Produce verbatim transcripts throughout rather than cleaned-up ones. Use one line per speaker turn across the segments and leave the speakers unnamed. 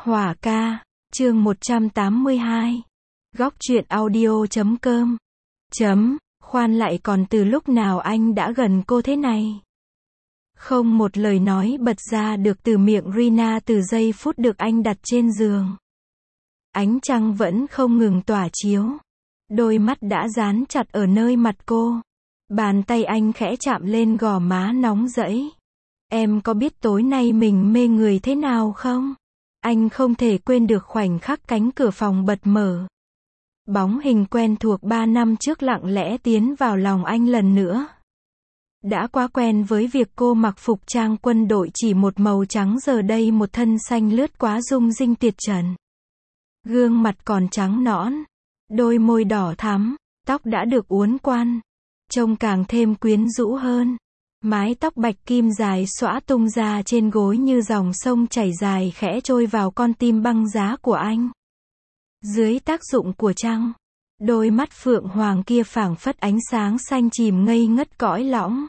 Hỏa ca, chương một trăm tám mươi hai. Góc truyện audio chấm com. Chấm, khoan lại còn từ lúc nào anh đã gần cô thế này? Không một lời nói bật ra được từ miệng Rina từ giây phút được anh đặt trên giường. Ánh trăng vẫn không ngừng tỏa chiếu. Đôi mắt đã dán chặt ở nơi mặt cô. Bàn tay anh khẽ chạm lên gò má nóng rẫy. Em có biết tối nay mình mê người thế nào không? Anh không thể quên được khoảnh khắc cánh cửa phòng bật mở. Bóng hình quen thuộc ba năm trước lặng lẽ tiến vào lòng anh lần nữa. Đã quá quen với việc cô mặc phục trang quân đội chỉ một màu trắng, giờ đây một thân xanh lướt quá rung rinh tuyệt trần. Gương mặt còn trắng nõn, đôi môi đỏ thắm, tóc đã được uốn quăn, trông càng thêm quyến rũ hơn. Mái tóc bạch kim dài xõa tung ra trên gối như dòng sông chảy dài khẽ trôi vào con tim băng giá của anh. Dưới tác dụng của trăng, đôi mắt phượng hoàng kia phảng phất ánh sáng xanh chìm ngây ngất cõi lõng.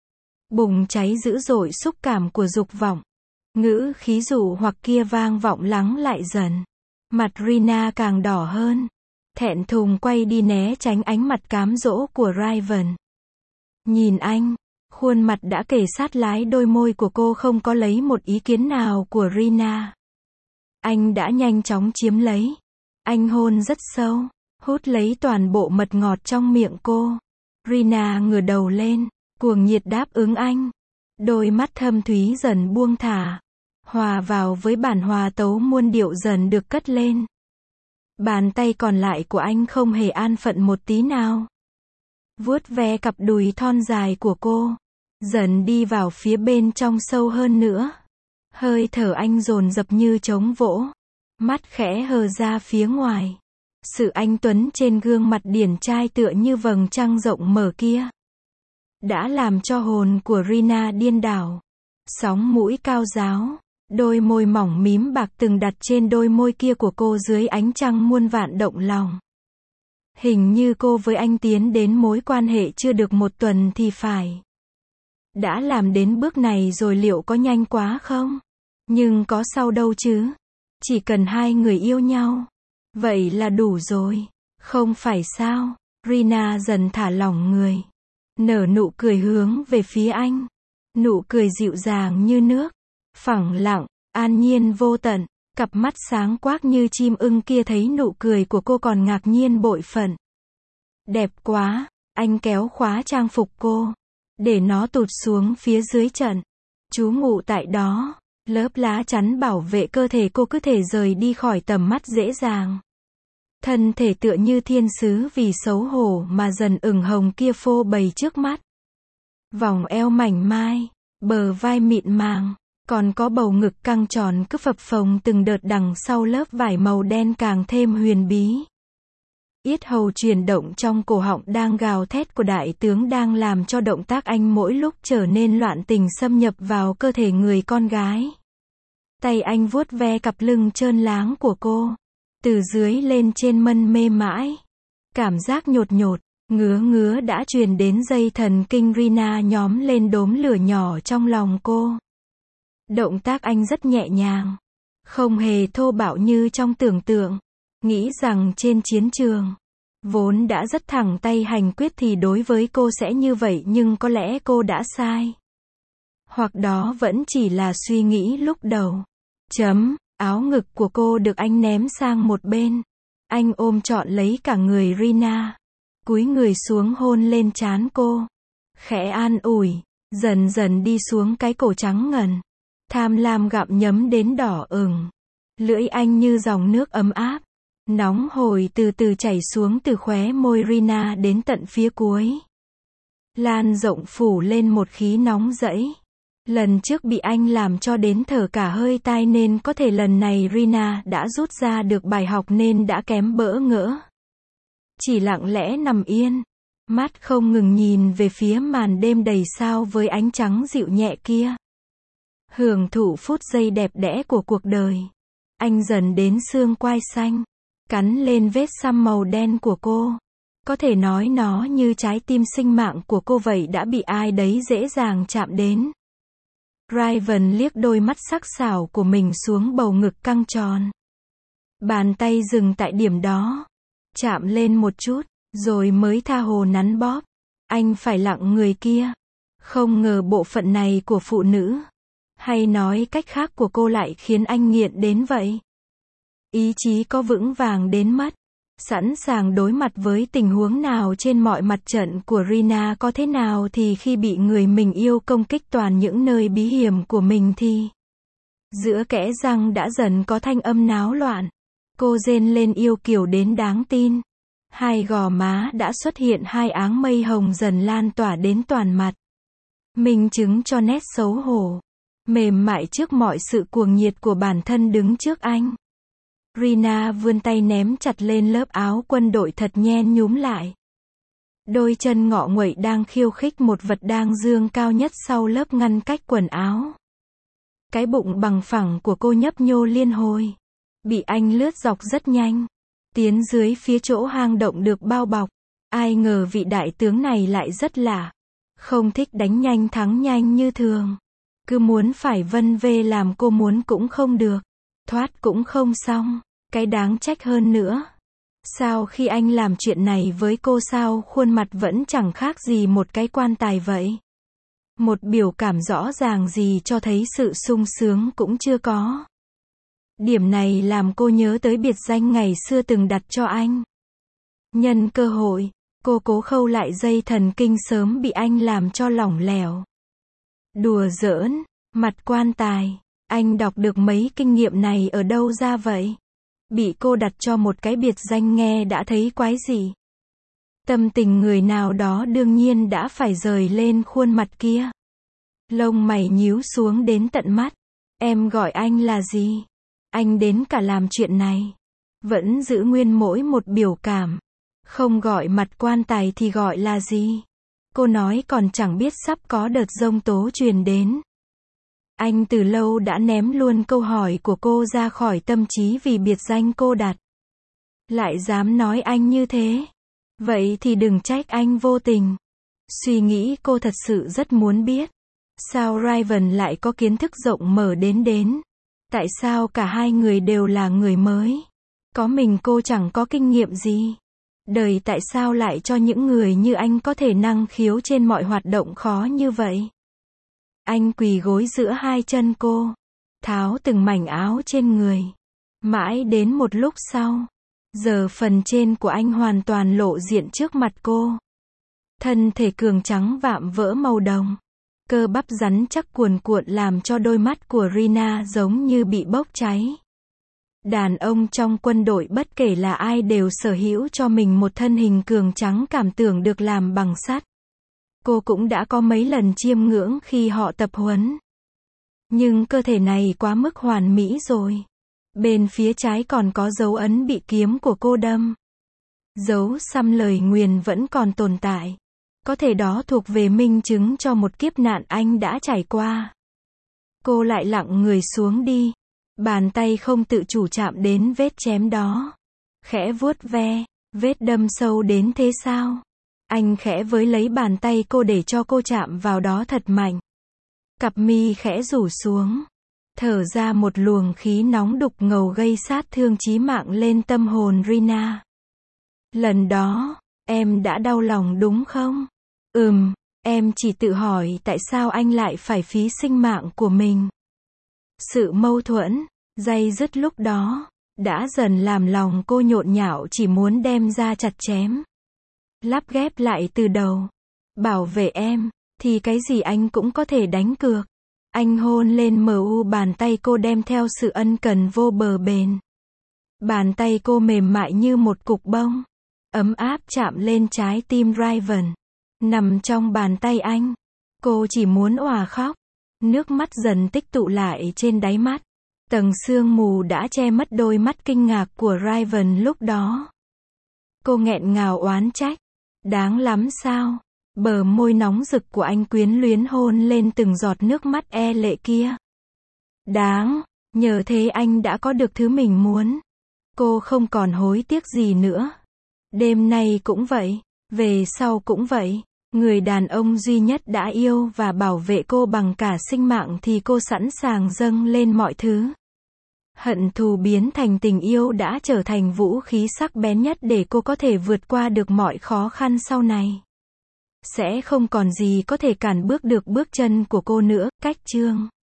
Bùng cháy dữ dội xúc cảm của dục vọng. Ngữ khí dụ hoặc kia vang vọng lắng lại dần. Mặt Rina càng đỏ hơn. Thẹn thùng quay đi né tránh ánh mặt cám dỗ của Raven. Nhìn anh, khuôn mặt đã kề sát lái đôi môi của cô không có lấy một ý kiến nào của Rina. Anh đã nhanh chóng chiếm lấy. Anh hôn rất sâu, hút lấy toàn bộ mật ngọt trong miệng cô. Rina ngửa đầu lên, cuồng nhiệt đáp ứng anh. Đôi mắt thâm thúy dần buông thả, hòa vào với bản hòa tấu muôn điệu dần được cất lên. Bàn tay còn lại của anh không hề an phận một tí nào. Vuốt ve cặp đùi thon dài của cô, dần đi vào phía bên trong sâu hơn nữa. Hơi thở anh dồn dập như trống vỗ, mắt khẽ hờ ra phía ngoài. Sự anh tuấn trên gương mặt điển trai tựa như vầng trăng rộng mở kia đã làm cho hồn của Rina điên đảo. Sóng mũi cao ráo, đôi môi mỏng mím bạc từng đặt trên đôi môi kia của cô dưới ánh trăng muôn vạn động lòng. Hình như cô với anh tiến đến mối quan hệ chưa được một tuần thì phải. Đã làm đến bước này rồi liệu có nhanh quá không? Nhưng có sao đâu chứ? Chỉ cần hai người yêu nhau, vậy là đủ rồi, không phải sao? Rina dần thả lỏng người, nở nụ cười hướng về phía anh. Nụ cười dịu dàng như nước, phẳng lặng, an nhiên vô tận. Cặp mắt sáng quắc như chim ưng kia thấy nụ cười của cô còn ngạc nhiên bội phần. Đẹp quá, anh kéo khóa trang phục cô, để nó tụt xuống phía dưới trận. Trú ngụ tại đó, lớp lá chắn bảo vệ cơ thể cô cứ thể rời đi khỏi tầm mắt dễ dàng. Thân thể tựa như thiên sứ vì xấu hổ mà dần ửng hồng kia phô bày trước mắt. Vòng eo mảnh mai, bờ vai mịn màng, còn có bầu ngực căng tròn cứ phập phồng từng đợt đằng sau lớp vải màu đen càng thêm huyền bí. Yết hầu chuyển động trong cổ họng đang gào thét của đại tướng đang làm cho động tác anh mỗi lúc trở nên loạn tình xâm nhập vào cơ thể người con gái. Tay anh vuốt ve cặp lưng trơn láng của cô, từ dưới lên trên mân mê mãi. Cảm giác nhột nhột, ngứa ngứa đã truyền đến dây thần kinh Rina nhóm lên đốm lửa nhỏ trong lòng cô. Động tác anh rất nhẹ nhàng, không hề thô bạo như trong tưởng tượng. Nghĩ rằng trên chiến trường, vốn đã rất thẳng tay hành quyết thì đối với cô sẽ như vậy, nhưng có lẽ cô đã sai. Hoặc đó vẫn chỉ là suy nghĩ lúc đầu. Chấm, áo ngực của cô được anh ném sang một bên. Anh ôm trọn lấy cả người Rina, cúi người xuống hôn lên trán cô. Khẽ an ủi, dần dần đi xuống cái cổ trắng ngần. Tham lam gặm nhấm đến đỏ ửng. Lưỡi anh như dòng nước ấm áp, nóng hổi từ từ chảy xuống từ khóe môi Rina đến tận phía cuối. Lan rộng phủ lên một khí nóng rẫy. Lần trước bị anh làm cho đến thở cả hơi tai nên có thể lần này Rina đã rút ra được bài học nên đã kém bỡ ngỡ. Chỉ lặng lẽ nằm yên, mắt không ngừng nhìn về phía màn đêm đầy sao với ánh trắng dịu nhẹ kia. Hưởng thụ phút giây đẹp đẽ của cuộc đời. Anh dần đến xương quai xanh, cắn lên vết xăm màu đen của cô. Có thể nói nó như trái tim sinh mạng của cô vậy đã bị ai đấy dễ dàng chạm đến. Raven liếc đôi mắt sắc sảo của mình xuống bầu ngực căng tròn. Bàn tay dừng tại điểm đó. Chạm lên một chút, rồi mới tha hồ nắn bóp. Anh phải lặng người kia. Không ngờ bộ phận này của phụ nữ, hay nói cách khác của cô lại khiến anh nghiện đến vậy. Ý chí có vững vàng đến mất. Sẵn sàng đối mặt với tình huống nào trên mọi mặt trận của Rina có thế nào thì khi bị người mình yêu công kích toàn những nơi bí hiểm của mình thì giữa kẽ răng đã dần có thanh âm náo loạn. Cô rên lên yêu kiều đến đáng tin. Hai gò má đã xuất hiện hai áng mây hồng dần lan tỏa đến toàn mặt. Minh chứng cho nét xấu hổ, mềm mại trước mọi sự cuồng nhiệt của bản thân đứng trước anh. Rina vươn tay ném chặt lên lớp áo quân đội thật nhen nhúm lại. Đôi chân ngọ nguậy đang khiêu khích một vật đang dương cao nhất sau lớp ngăn cách quần áo. Cái bụng bằng phẳng của cô nhấp nhô liên hồi. Bị anh lướt dọc rất nhanh. Tiến dưới phía chỗ hang động được bao bọc. Ai ngờ vị đại tướng này lại rất lạ. Không thích đánh nhanh thắng nhanh như thường. Cứ muốn phải vân vê làm cô muốn cũng không được. Thoát cũng không xong. Cái đáng trách hơn nữa. Sao khi anh làm chuyện này với cô sao khuôn mặt vẫn chẳng khác gì một cái quan tài vậy? Một biểu cảm rõ ràng gì cho thấy sự sung sướng cũng chưa có. Điểm này làm cô nhớ tới biệt danh ngày xưa từng đặt cho anh. Nhân cơ hội, cô cố khâu lại dây thần kinh sớm bị anh làm cho lỏng lẻo. Đùa giỡn, mặt quan tài, anh đọc được mấy kinh nghiệm này ở đâu ra vậy? Bị cô đặt cho một cái biệt danh nghe đã thấy quái dị. Tâm tình người nào đó đương nhiên đã phải rời lên khuôn mặt kia. Lông mày nhíu xuống đến tận mắt. Em gọi anh là gì? Anh đến cả làm chuyện này. Vẫn giữ nguyên mỗi một biểu cảm. Không gọi mặt quan tài thì gọi là gì? Cô nói còn chẳng biết sắp có đợt giông tố truyền đến. Anh từ lâu đã ném luôn câu hỏi của cô ra khỏi tâm trí vì biệt danh cô đặt. Lại dám nói anh như thế. Vậy thì đừng trách anh vô tình. Suy nghĩ cô thật sự rất muốn biết. Sao Raven lại có kiến thức rộng mở đến đến? Tại sao cả hai người đều là người mới? Có mình cô chẳng có kinh nghiệm gì. Đời tại sao lại cho những người như anh có thể năng khiếu trên mọi hoạt động khó như vậy? Anh quỳ gối giữa hai chân cô. Tháo từng mảnh áo trên người. Mãi đến một lúc sau. Giờ phần trên của anh hoàn toàn lộ diện trước mặt cô. Thân thể cường trắng vạm vỡ màu đồng. Cơ bắp rắn chắc cuồn cuộn làm cho đôi mắt của Rina giống như bị bốc cháy. Đàn ông trong quân đội bất kể là ai đều sở hữu cho mình một thân hình cường trắng cảm tưởng được làm bằng sắt. Cô cũng đã có mấy lần chiêm ngưỡng khi họ tập huấn. Nhưng cơ thể này quá mức hoàn mỹ rồi. Bên phía trái còn có dấu ấn bị kiếm của cô đâm. Dấu xăm lời nguyền vẫn còn tồn tại. Có thể đó thuộc về minh chứng cho một kiếp nạn anh đã trải qua. Cô lại lặng người xuống đi. Bàn tay không tự chủ chạm đến vết chém đó. Khẽ vuốt ve, vết đâm sâu đến thế sao? Anh khẽ với lấy bàn tay cô để cho cô chạm vào đó thật mạnh. Cặp mi khẽ rủ xuống. Thở ra một luồng khí nóng đục ngầu gây sát thương chí mạng lên tâm hồn Rina. Lần đó, em đã đau lòng đúng không? Ừm, em chỉ tự hỏi tại sao anh lại phải phí sinh mạng của mình. Sự mâu thuẫn, day dứt lúc đó, đã dần làm lòng cô nhộn nhạo chỉ muốn đem ra chặt chém. Lắp ghép lại từ đầu. Bảo vệ em, thì cái gì anh cũng có thể đánh cược. Anh hôn lên mờ u bàn tay cô đem theo sự ân cần vô bờ bến. Bàn tay cô mềm mại như một cục bông. Ấm áp chạm lên trái tim Raven. Nằm trong bàn tay anh. Cô chỉ muốn òa khóc. Nước mắt dần tích tụ lại trên đáy mắt. Tầng sương mù đã che mất đôi mắt kinh ngạc của Raven lúc đó. Cô nghẹn ngào oán trách. Đáng lắm sao? Bờ môi nóng rực của anh quyến luyến hôn lên từng giọt nước mắt e lệ kia. Đáng, nhờ thế anh đã có được thứ mình muốn. Cô không còn hối tiếc gì nữa. Đêm nay cũng vậy, về sau cũng vậy. người đàn ông duy nhất đã yêu và bảo vệ cô bằng cả sinh mạng thì cô sẵn sàng dâng lên mọi thứ. Hận thù biến thành tình yêu đã trở thành vũ khí sắc bén nhất để cô có thể vượt qua được mọi khó khăn sau này. Sẽ không còn gì có thể cản bước được bước chân của cô nữa. Cách chương